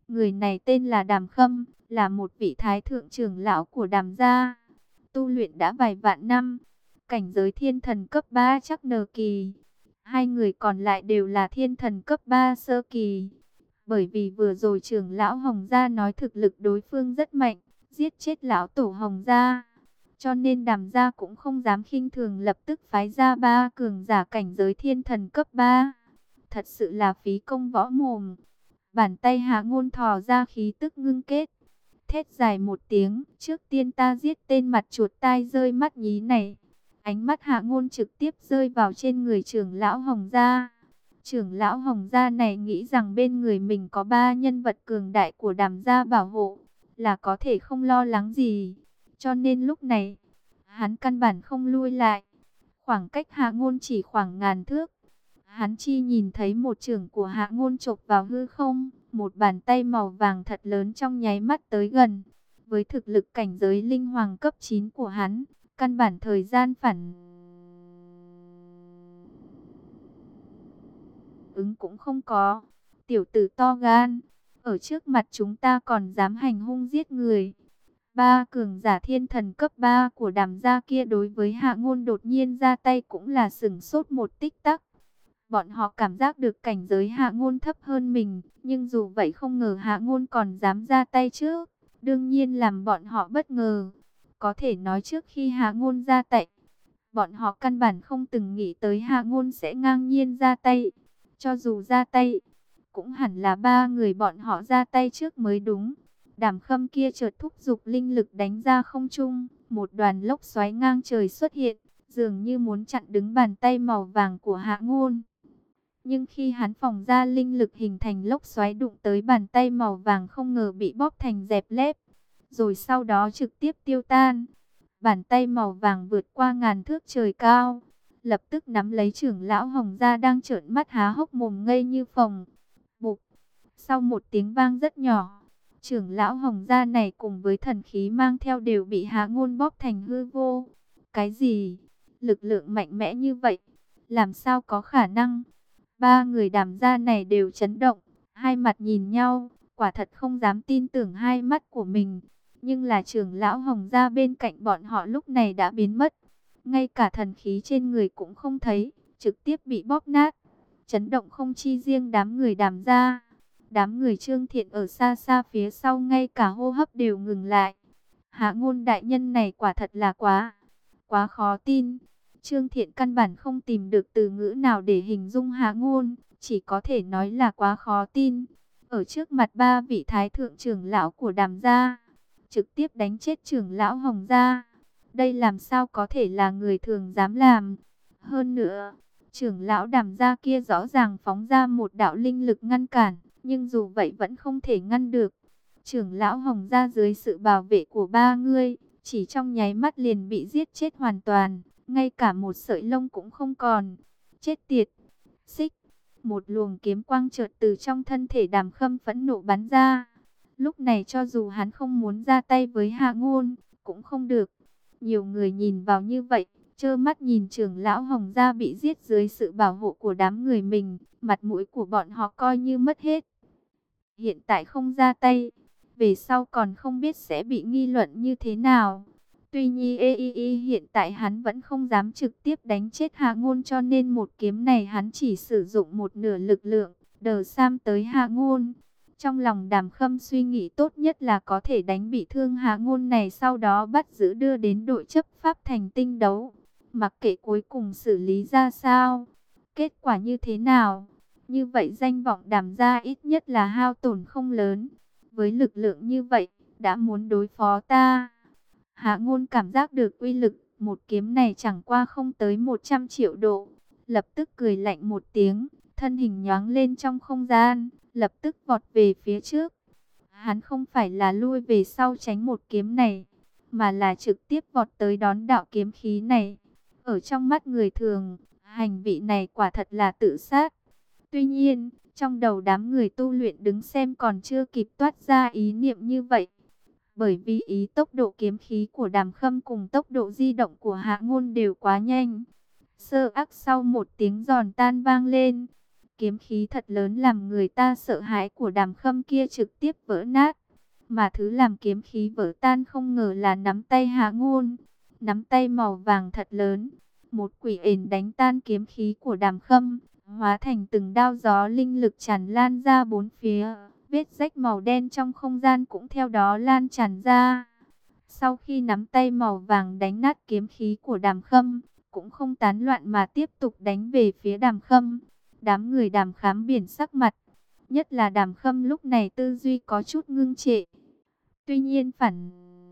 Speaker 1: Người này tên là Đàm Khâm, là một vị thái thượng trưởng lão của Đàm gia, tu luyện đã vài vạn năm, cảnh giới thiên thần cấp 3 chắc nờ kỳ. Hai người còn lại đều là thiên thần cấp 3 sơ kỳ. Bởi vì vừa rồi trưởng lão Hồng Gia nói thực lực đối phương rất mạnh, giết chết lão tổ Hồng Gia, cho nên Đàm gia cũng không dám khinh thường, lập tức phái ra 3 cường giả cảnh giới thiên thần cấp 3. Thật sự là phí công võ mồm. Bàn tay Hạ Ngôn thò ra khí tức ngưng kết, thét dài một tiếng, trước tiên ta giết tên mặt chuột tai rơi mắt nhí này. Ánh mắt Hạ Ngôn trực tiếp rơi vào trên người trưởng lão Hồng Gia. Trưởng lão Hồng Gia này nghĩ rằng bên người mình có 3 nhân vật cường đại của Đàm gia bảo hộ, là có thể không lo lắng gì. Cho nên lúc này, hắn căn bản không lui lại. Khoảng cách Hạ Ngôn chỉ khoảng ngàn thước. Hắn chỉ nhìn thấy một chưởng của Hạ Ngôn chộp vào hư không, một bàn tay màu vàng thật lớn trong nháy mắt tới gần. Với thực lực cảnh giới linh hoàng cấp 9 của hắn, căn bản thời gian phản ứng cũng không có. Tiểu tử to gan, ở trước mặt chúng ta còn dám hành hung giết người. 3 cường giả thiên thần cấp 3 của Đàm gia kia đối với Hạ Ngôn đột nhiên ra tay cũng là sửng sốt một tích tắc. Bọn họ cảm giác được cảnh giới Hạ Ngôn thấp hơn mình, nhưng dù vậy không ngờ Hạ Ngôn còn dám ra tay trước, đương nhiên làm bọn họ bất ngờ. Có thể nói trước khi Hạ Ngôn ra tay, bọn họ căn bản không từng nghĩ tới Hạ Ngôn sẽ ngang nhiên ra tay. Cho dù ra tay, cũng hẳn là 3 người bọn họ ra tay trước mới đúng. Đàm Khâm kia chợt thúc giục linh lực đánh ra không trung, một đoàn lốc xoáy ngang trời xuất hiện, dường như muốn chặn đứng bàn tay màu vàng của Hạ Ngôn. Nhưng khi hắn phóng ra linh lực hình thành lốc xoáy đụng tới bàn tay màu vàng không ngờ bị bóp thành dẹp lép, rồi sau đó trực tiếp tiêu tan. Bàn tay màu vàng vượt qua ngàn thước trời cao, lập tức nắm lấy trưởng lão Hồng Gia đang trợn mắt há hốc mồm ngây như phồng. Bụp, sau một tiếng vang rất nhỏ, trưởng lão Hồng Gia này cùng với thần khí mang theo đều bị Hạ Ngôn bóp thành hư vô. Cái gì? Lực lượng mạnh mẽ như vậy? Làm sao có khả năng? 3 người Đàm gia này đều chấn động, hai mặt nhìn nhau, quả thật không dám tin tưởng hai mắt của mình. Nhưng là trưởng lão Hồng Gia bên cạnh bọn họ lúc này đã biến mất. Ngay cả thần khí trên người cũng không thấy, trực tiếp bị bóp nát. Chấn động không chi riêng đám người Đàm gia. Đám người Trương Thiện ở xa xa phía sau ngay cả hô hấp đều ngừng lại. Hạ Ngôn đại nhân này quả thật là quá khó tin. Trương Thiện căn bản không tìm được từ ngữ nào để hình dung Hạ Ngôn, chỉ có thể nói là quá khó tin. Ở trước mặt 3 vị thái thượng trưởng lão của Đàm gia, trực tiếp đánh chết trưởng lão Hồng Gia. Đây làm sao có thể là người thường dám làm. Hơn nữa, trưởng lão Đàm gia kia rõ ràng phóng ra một đạo linh lực ngăn cản, nhưng dù vậy vẫn không thể ngăn được. Trưởng lão Hồng Gia dưới sự bảo vệ của 3 người, chỉ trong nháy mắt liền bị giết chết hoàn toàn, ngay cả một sợi lông cũng không còn. Chết tiệt! Xích! Một luồng kiếm quang chợt từ trong thân thể Đàm Khâm phẫn nộ bắn ra. Lúc này cho dù hắn không muốn ra tay với Hạ Ngôn, cũng không được. Nhiều người nhìn vào như vậy, trơ mắt nhìn trưởng lão Hồng Gia bị giết dưới sự bảo hộ của đám người mình, mặt mũi của bọn họ coi như mất hết. Hiện tại không ra tay, về sau còn không biết sẽ bị nghi luận như thế nào. Tuy nhiên hiện tại hắn vẫn không dám trực tiếp đánh chết Hạ Ngôn, cho nên một kiếm này hắn chỉ sử dụng một nửa lực lượng, đờ sam tới Hạ Ngôn. Trong lòng Đàm Khâm suy nghĩ tốt nhất là có thể đánh bị thương Hạ Ngôn này, sau đó bắt giữ đưa đến đội chấp pháp thành tinh đấu. Mặc kệ cuối cùng xử lý ra sao, kết quả như thế nào, như vậy danh vọng Đàm gia ít nhất là hao tổn không lớn. Với lực lượng như vậy, đã muốn đối phó ta. Hạ Ngôn cảm giác được uy lực một kiếm này chẳng qua không tới 100 triệu độ, lập tức cười lạnh một tiếng, thân hình nhoáng lên trong không gian, lập tức vọt về phía trước. Hắn không phải là lui về sau tránh một kiếm này, mà là trực tiếp vọt tới đón đạo kiếm khí này. Ở trong mắt người thường, hành vi này quả thật là tự sát. Tuy nhiên, trong đầu đám người tu luyện đứng xem còn chưa kịp toát ra ý niệm như vậy. Bởi vì ý tốc độ kiếm khí của Đàm Khâm cùng tốc độ di động của Hạ Ngôn đều quá nhanh. Sơ ác sau một tiếng giòn tan vang lên, Kiếm khí thật lớn làm người ta sợ hãi của Đàm Khâm kia trực tiếp vỡ nát. Mà thứ làm kiếm khí vỡ tan không ngờ là nắm tay Hạ Ngôn. Nắm tay màu vàng thật lớn. Một quỷ ền đánh tan kiếm khí của Đàm Khâm, hóa thành từng đao gió linh lực tràn lan ra bốn phía. Vết rách màu đen trong không gian cũng theo đó lan tràn ra. Sau khi nắm tay màu vàng đánh nát kiếm khí của Đàm Khâm, cũng không tán loạn mà tiếp tục đánh về phía Đàm Khâm. Đám người Đàm Khám biển sắc mặt, nhất là Đàm Khâm lúc này tư duy có chút ngưng trệ. Tuy nhiên phản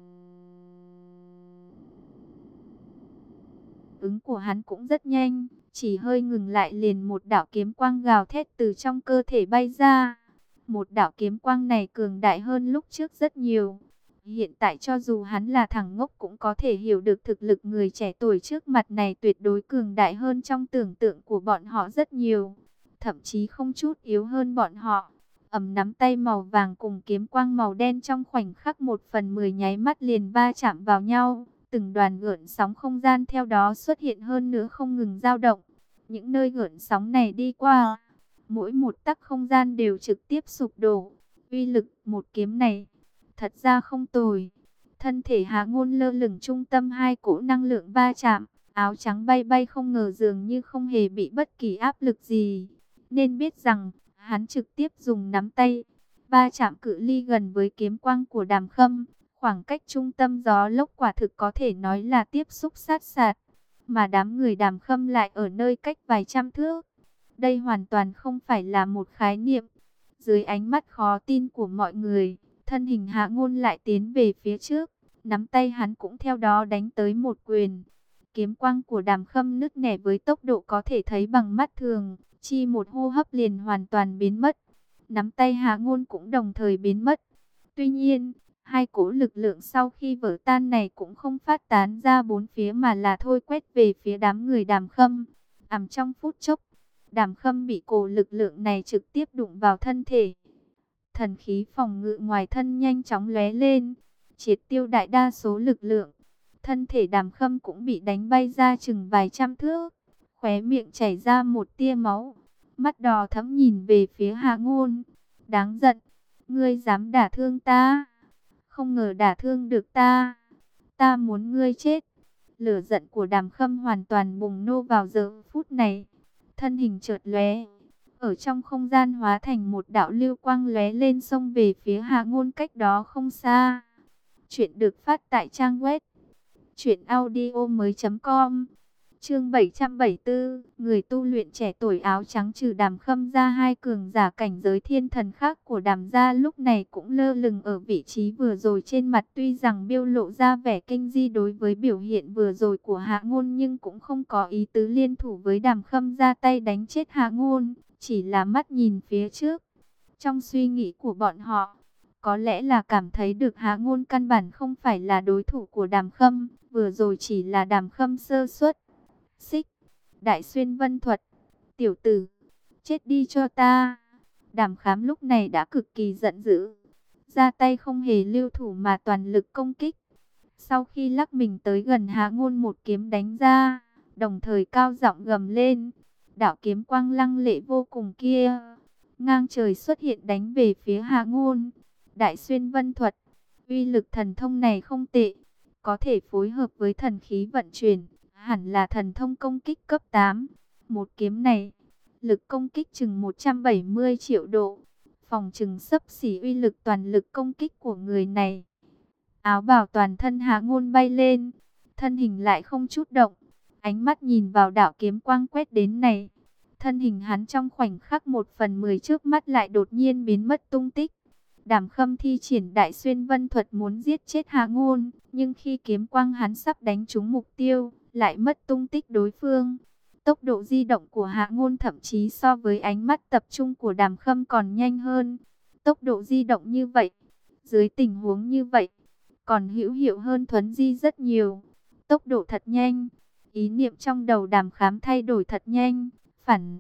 Speaker 1: ứng của hắn cũng rất nhanh, chỉ hơi ngừng lại liền một đạo kiếm quang gào thét từ trong cơ thể bay ra. Một đạo kiếm quang này cường đại hơn lúc trước rất nhiều. Hiện tại cho dù hắn là thằng ngốc cũng có thể hiểu được thực lực người trẻ tuổi trước mặt này tuyệt đối cường đại hơn trong tưởng tượng của bọn họ rất nhiều. Thậm chí không chút yếu hơn bọn họ. Nắm tay màu vàng cùng kiếm quang màu đen trong khoảnh khắc 1/10 nháy mắt liền va chạm vào nhau. Từng đoàn gợn sóng không gian theo đó xuất hiện hơn nữa không ngừng dao động. Những nơi gợn sóng này đi qua, mỗi một tấc không gian đều trực tiếp sụp đổ. Uy lực một kiếm này thật ra không tồi. Thân thể Hạ Ngôn lơ lửng trung tâm hai cỗ năng lượng va chạm, áo trắng bay bay không ngờ dường như không hề bị bất kỳ áp lực gì. Nên biết rằng, hắn trực tiếp dùng nắm tay va chạm cự ly gần với kiếm quang của Đàm Khâm. Khoảng cách trung tâm gió lốc quả thực có thể nói là tiếp xúc sát sạt. Mà đám người Đàm Khâm lại ở nơi cách vài trăm thước. Đây hoàn toàn không phải là một khái niệm. Dưới ánh mắt khó tin của mọi người, thân hình Hạ Ngôn lại tiến về phía trước. Nắm tay hắn cũng theo đó đánh tới một quyền. Kiếm quang của Đàm Khâm nứt nẻ với tốc độ có thể thấy bằng mắt thường. Chi một hô hấp liền hoàn toàn biến mất. Nắm tay Hạ Ngôn cũng đồng thời biến mất. Tuy nhiên, hai cỗ lực lượng sau khi vỡ tan này cũng không phát tán ra bốn phía mà là thôi quét về phía đám người Đàm Khâm. Trong phút chốc, Đàm Khâm bị cổ lực lượng này trực tiếp đụng vào thân thể. Thần khí phòng ngự ngoài thân nhanh chóng lóe lên, triệt tiêu đại đa số lực lượng. Thân thể Đàm Khâm cũng bị đánh bay ra chừng vài trăm thước, khóe miệng chảy ra một tia máu, mắt đỏ thẫm nhìn về phía Hạ Ngôn. Đáng giận, ngươi dám đả thương ta, không ngờ đả thương được ta, ta muốn ngươi chết. Lửa giận của Đàm Khâm hoàn toàn bùng nổ vào giờ phút này. Thân hình chợt lóe, ở trong không gian hóa thành một đạo lưu quang lóe lên xông về phía Hạ Ngôn cách đó không xa. Chuyện được phát tại trang web truyệnaudiomoi.com. Chương 774, người tu luyện trẻ tuổi áo trắng trừ Đàm Khâm ra, hai cường giả cảnh giới thiên thần khác của Đàm gia lúc này cũng lơ lửng ở vị trí vừa rồi, trên mặt tuy rằng biểu lộ ra vẻ kinh di đối với biểu hiện vừa rồi của Hạ Ngôn, nhưng cũng không có ý tứ liên thủ với Đàm Khâm ra tay đánh chết Hạ Ngôn, chỉ là mắt nhìn phía trước. Trong suy nghĩ của bọn họ, có lẽ là cảm thấy được Hạ Ngôn căn bản không phải là đối thủ của Đàm Khâm, vừa rồi chỉ là Đàm Khâm sơ suất. Xích, Đại Xuyên Vân Thuật, tiểu tử, chết đi cho ta. Đàm Khám lúc này đã cực kỳ giận dữ, ra tay không hề lưu thủ mà toàn lực công kích. Sau khi lắc mình tới gần Hạ Ngôn, một kiếm đánh ra, đồng thời cao giọng gầm lên. Đạo kiếm quang lăng lệ vô cùng kia, ngang trời xuất hiện đánh về phía Hạ Ngôn. Đại Xuyên Vân Thuật, uy lực thần thông này không tệ, có thể phối hợp với thần khí vận chuyển, hẳn là thần thông công kích cấp 8. Một kiếm này, lực công kích chừng 170 triệu độ, phòng chừng xấp xỉ uy lực toàn lực công kích của người này. Áo bào toàn thân Hạ Ngôn bay lên, thân hình lại không chút động, ánh mắt nhìn vào đạo kiếm quang quét đến này. Thân hình hắn trong khoảnh khắc 1/10 trước mắt lại đột nhiên biến mất tung tích. Đàm Khâm thi triển Đại Xuyên Vân Thuật muốn giết chết Hạ Ngôn, nhưng khi kiếm quang hắn sắp đánh trúng mục tiêu, lại mất tung tích đối phương. Tốc độ di động của Hạ Ngôn thậm chí so với ánh mắt tập trung của Đàm Khâm còn nhanh hơn. Tốc độ di động như vậy, dưới tình huống như vậy, còn hữu hiệu hơn thuấn di rất nhiều. Tốc độ thật nhanh, ý niệm trong đầu Đàm Khám thay đổi thật nhanh, phản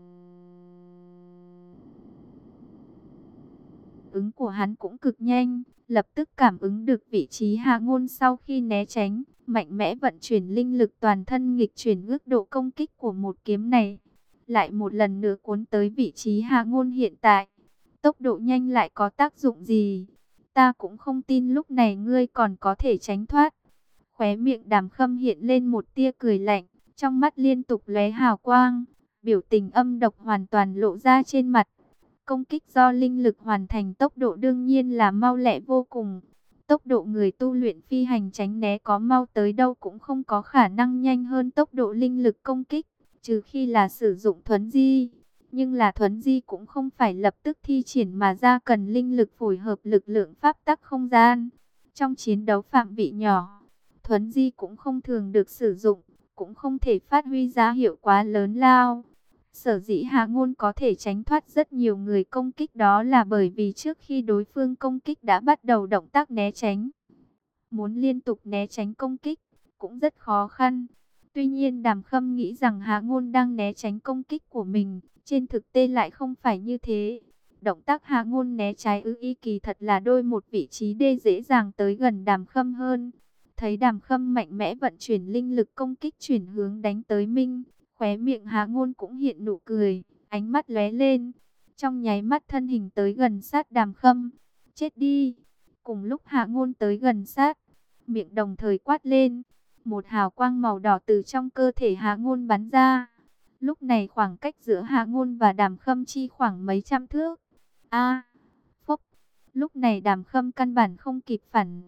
Speaker 1: ứng của hắn cũng cực nhanh, lập tức cảm ứng được vị trí Hạ Ngôn. Sau khi né tránh, mạnh mẽ vận chuyển linh lực toàn thân nghịch chuyển ước độ công kích của một kiếm này. lại một lần nữa cuốn tới vị trí Hạ Ngôn hiện tại. Tốc độ nhanh lại có tác dụng gì? Ta cũng không tin lúc này ngươi còn có thể tránh thoát. Khóe miệng Đàm Khâm hiện lên một tia cười lạnh, trong mắt liên tục lóe hào quang, biểu tình âm độc hoàn toàn lộ ra trên mặt. Công kích do linh lực hoàn thành tốc độ đương nhiên là mau lẹ vô cùng. Tốc độ người tu luyện phi hành tránh né có mau tới đâu cũng không có khả năng nhanh hơn tốc độ linh lực công kích, trừ khi là sử dụng thuấn di. Nhưng là thuấn di cũng không phải lập tức thi triển mà ra, cần linh lực phối hợp lực lượng pháp tắc không gian. Trong chiến đấu phạm vị nhỏ, thuấn di cũng không thường được sử dụng, cũng không thể phát huy ra hiệu quả lớn lao. Sở dĩ Hạ Ngôn có thể tránh thoát rất nhiều người công kích đó là bởi vì trước khi đối phương công kích đã bắt đầu động tác né tránh. Muốn liên tục né tránh công kích cũng rất khó khăn. Tuy nhiên Đàm Khâm nghĩ rằng Hạ Ngôn đang né tránh công kích của mình, trên thực tế lại không phải như thế. Động tác Hạ Ngôn né trái y kỳ thật là đôi một vị trí đê dễ dàng tới gần Đàm Khâm hơn. Thấy Đàm Khâm mạnh mẽ vận chuyển linh lực công kích chuyển hướng đánh tới mình, khóe miệng Hạ Ngôn cũng hiện nụ cười, ánh mắt lóe lên, trong nháy mắt thân hình tới gần sát Đàm Khâm. Chết đi! Cùng lúc Hạ Ngôn tới gần sát, miệng đồng thời quát lên, một hào quang màu đỏ từ trong cơ thể Hạ Ngôn bắn ra. Lúc này khoảng cách giữa Hạ Ngôn và Đàm Khâm chi khoảng mấy trăm thước. Phốc! Lúc này Đàm Khâm căn bản không kịp phản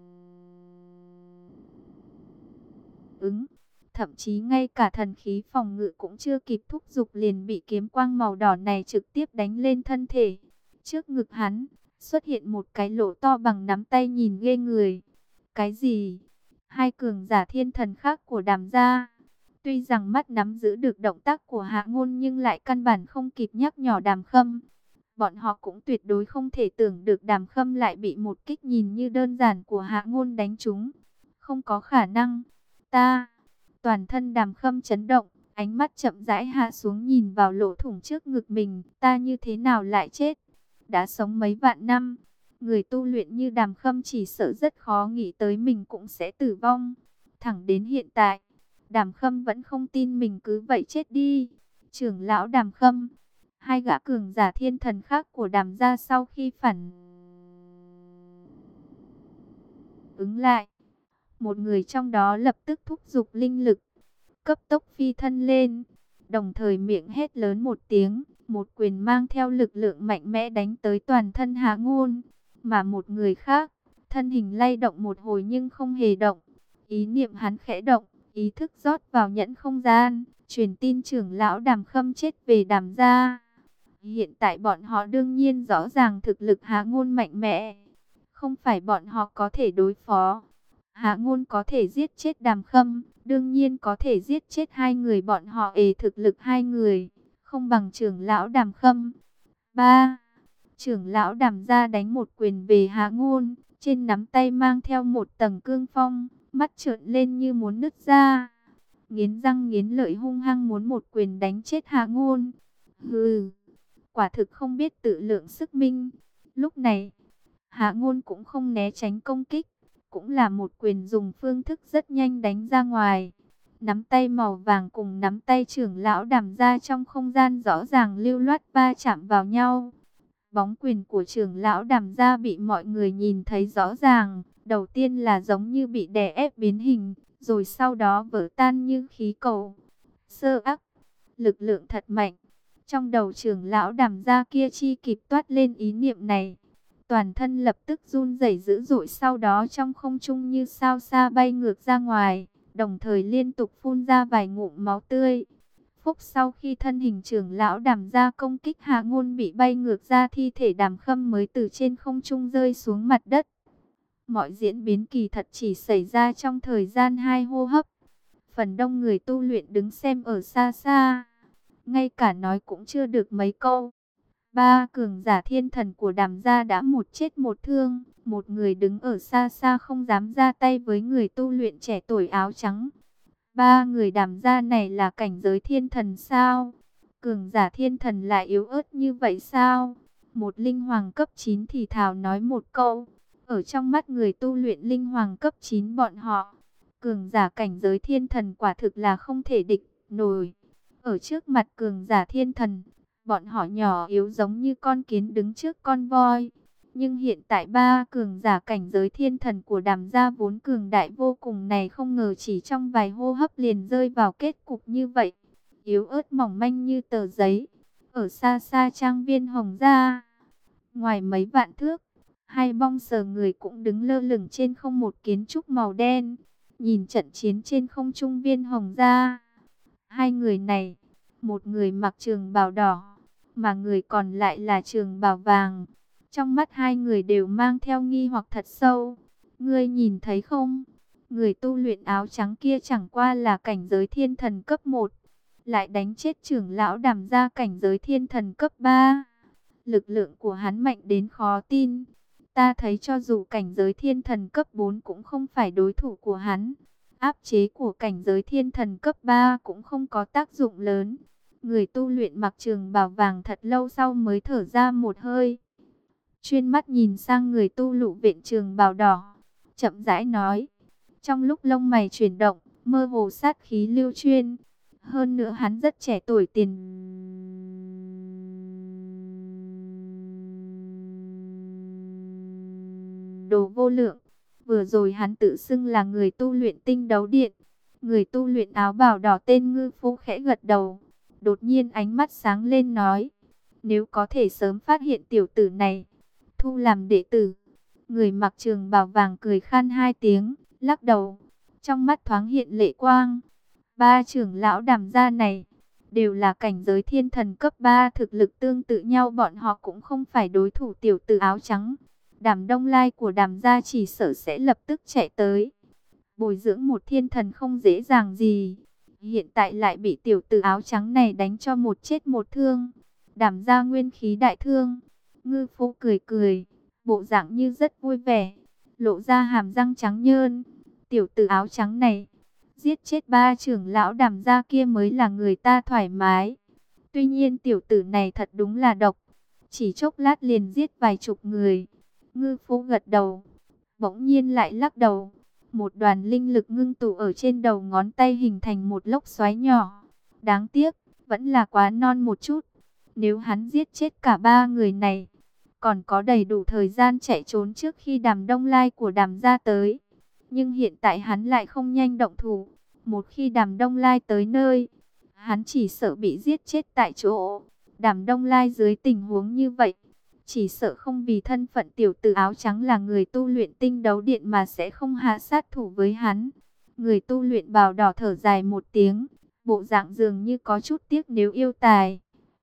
Speaker 1: ứng, thậm chí ngay cả thần khí phòng ngự cũng chưa kịp thúc giục liền bị kiếm quang màu đỏ này trực tiếp đánh lên thân thể. Trước ngực hắn xuất hiện một cái lỗ to bằng nắm tay nhìn ghê người. Cái gì? Hai cường giả thiên thần khác của Đàm gia, tuy rằng mắt nắm giữ được động tác của Hạ Ngôn nhưng lại căn bản không kịp nhắc nhở Đàm Khâm. Bọn họ cũng tuyệt đối không thể tưởng được Đàm Khâm lại bị một kích nhìn như đơn giản của Hạ Ngôn đánh trúng. Không có khả năng. Toàn thân Đàm Khâm chấn động, ánh mắt chậm rãi hạ xuống nhìn vào lỗ thủng trước ngực mình. Ta như thế nào lại chết? Đã sống mấy vạn năm, người tu luyện như Đàm Khâm chỉ sợ rất khó nghĩ tới mình cũng sẽ tử vong. Thẳng đến hiện tại, Đàm Khâm vẫn không tin mình cứ vậy chết đi. Trưởng lão Đàm Khâm, hai gã cường giả thiên thần khác của Đàm gia sau khi phản ứng lại, một người trong đó lập tức thúc giục linh lực, cấp tốc phi thân lên, đồng thời miệng hét lớn một tiếng, một quyền mang theo lực lượng mạnh mẽ đánh tới toàn thân Hạ Ngôn. Mà một người khác, thân hình lay động một hồi nhưng không hề động. Ý niệm hắn khẽ động, ý thức rót vào nhẫn không gian, truyền tin trưởng lão Đàm Khâm chết về Đàm gia. Hiện tại bọn họ đương nhiên rõ ràng thực lực Hạ Ngôn mạnh mẽ, không phải bọn họ có thể đối phó. Hạ Ngôn có thể giết chết Đàm Khâm, đương nhiên có thể giết chết hai người bọn họ. Thực lực hai người không bằng trưởng lão Đàm Khâm. Trưởng lão Đàm gia đánh một quyền về Hạ Ngôn, trên nắm tay mang theo một tầng cương phong, mắt trợn lên như muốn nứt ra, nghiến răng nghiến lợi hung hăng muốn một quyền đánh chết Hạ Ngôn. Hừ, quả thực không biết tự lượng sức mình. Lúc này, Hạ Ngôn cũng không né tránh công kích, cũng là một quyền dùng phương thức rất nhanh đánh ra ngoài. Nắm tay màu vàng cùng nắm tay trưởng lão Đàm gia trong không gian rõ ràng lưu loát va chạm vào nhau. Bóng quyền của trưởng lão Đàm gia bị mọi người nhìn thấy rõ ràng. Đầu tiên là giống như bị đè ép biến hình, rồi sau đó vỡ tan như khí cầu. Sơ ác, lực lượng thật mạnh. Trong đầu trưởng lão Đàm gia kia chi kịp toát lên ý niệm này, toàn thân lập tức run rẩy dữ dội, sau đó trong không trung như sao xa bay ngược ra ngoài, đồng thời liên tục phun ra vài ngụm máu tươi. Phúc, sau khi thân hình trưởng lão Đàm gia công kích Hạ Ngôn bị bay ngược ra, thi thể Đàm Khâm mới từ trên không trung rơi xuống mặt đất. Mọi diễn biến kỳ thật chỉ xảy ra trong thời gian 2 hô hấp. Phần đông người tu luyện đứng xem ở xa xa, ngay cả nói cũng chưa được mấy câu. Ba cường giả thiên thần của Đàm gia đã một chết một thương, một người đứng ở xa xa không dám ra tay với người tu luyện trẻ tuổi áo trắng. Ba người Đàm gia này là cảnh giới thiên thần sao? Cường giả thiên thần lại yếu ớt như vậy sao? Một linh hoàng cấp 9 thì thào nói một câu. Ở trong mắt người tu luyện linh hoàng cấp 9 bọn họ, cường giả cảnh giới thiên thần quả thực là không thể địch nổi. Ở trước mặt cường giả thiên thần, bọn họ nhỏ yếu giống như con kiến đứng trước con voi. Nhưng hiện tại ba cường giả cảnh giới thiên thần của Đàm gia vốn cường đại vô cùng này không ngờ chỉ trong vài hô hấp liền rơi vào kết cục như vậy. Yếu ớt mỏng manh như tờ giấy. Ở xa xa trang viên Hồng gia, ngoài mấy vạn thước, hai bong sờ người cũng đứng lơ lửng trên không một kiến trúc màu đen. Nhìn trận chiến trên không trung viên Hồng gia, hai người này, một người mặc trường bào đỏ, mà người còn lại là trường bào vàng. Trong mắt hai người đều mang theo nghi hoặc thật sâu. Ngươi nhìn thấy không? Người tu luyện áo trắng kia chẳng qua là cảnh giới thiên thần cấp 1, lại đánh chết trưởng lão Đàm gia cảnh giới thiên thần cấp 3. Lực lượng của hắn mạnh đến khó tin. Ta thấy cho dù cảnh giới thiên thần cấp 4 cũng không phải đối thủ của hắn. Áp chế của cảnh giới thiên thần cấp 3 cũng không có tác dụng lớn. Người tu luyện mặc trường bào vàng thật lâu sau mới thở ra một hơi. Chuyên mắt nhìn sang người tu lụ viện trường bào đỏ, chậm rãi nói. Trong lúc lông mày chuyển động, mơ hồ sát khí lưu chuyên. Hơn nữa hắn rất trẻ tuổi, tiền đồ vô lượng. Vừa rồi hắn tự xưng là người tu luyện tinh đấu điện. Người tu luyện áo bào đỏ tên Ngư Phu khẽ gật đầu. Đột nhiên ánh mắt sáng lên nói. Nếu có thể sớm phát hiện tiểu tử này, thu làm đệ tử. Người mặc trường bào vàng cười khan hai tiếng, lắc đầu. Trong mắt thoáng hiện lệ quang. Ba trưởng lão Đàm gia này đều là cảnh giới thiên thần cấp 3, thực lực tương tự nhau, bọn họ cũng không phải đối thủ tiểu tử áo trắng. Đàm Đông Lai của Đàm gia chỉ sợ sẽ lập tức chạy tới. Bồi dưỡng một thiên thần không dễ dàng gì. Hiện tại lại bị tiểu tử áo trắng này đánh cho một chết một thương. Đàm gia nguyên khí đại thương. Ngư Phu cười cười, bộ dạng như rất vui vẻ, lộ ra hàm răng trắng nhơn. Tiểu tử áo trắng này, giết chết ba trưởng lão Đàm gia kia mới là người ta thoải mái. Tuy nhiên tiểu tử này thật đúng là độc, chỉ chốc lát liền giết vài chục người. Ngư Phu gật đầu, bỗng nhiên lại lắc đầu. Một đoàn linh lực ngưng tụ ở trên đầu ngón tay hình thành một lốc xoáy nhỏ. Đáng tiếc, vẫn là quá non một chút. Nếu hắn giết chết cả ba người này, còn có đầy đủ thời gian chạy trốn trước khi Đàm Đông Lai của Đàm gia tới. Nhưng hiện tại hắn lại không nhanh động thủ. Một khi Đàm Đông Lai tới nơi, hắn chỉ sợ bị giết chết tại chỗ. Đàm Đông Lai dưới tình huống như vậy, chỉ sợ không vì thân phận tiểu tử áo trắng là người tu luyện tinh đấu điện mà sẽ không hạ sát thủ với hắn. Người tu luyện bào đỏ thở dài một tiếng, bộ dạng dường như có chút tiếc nếu yêu tài.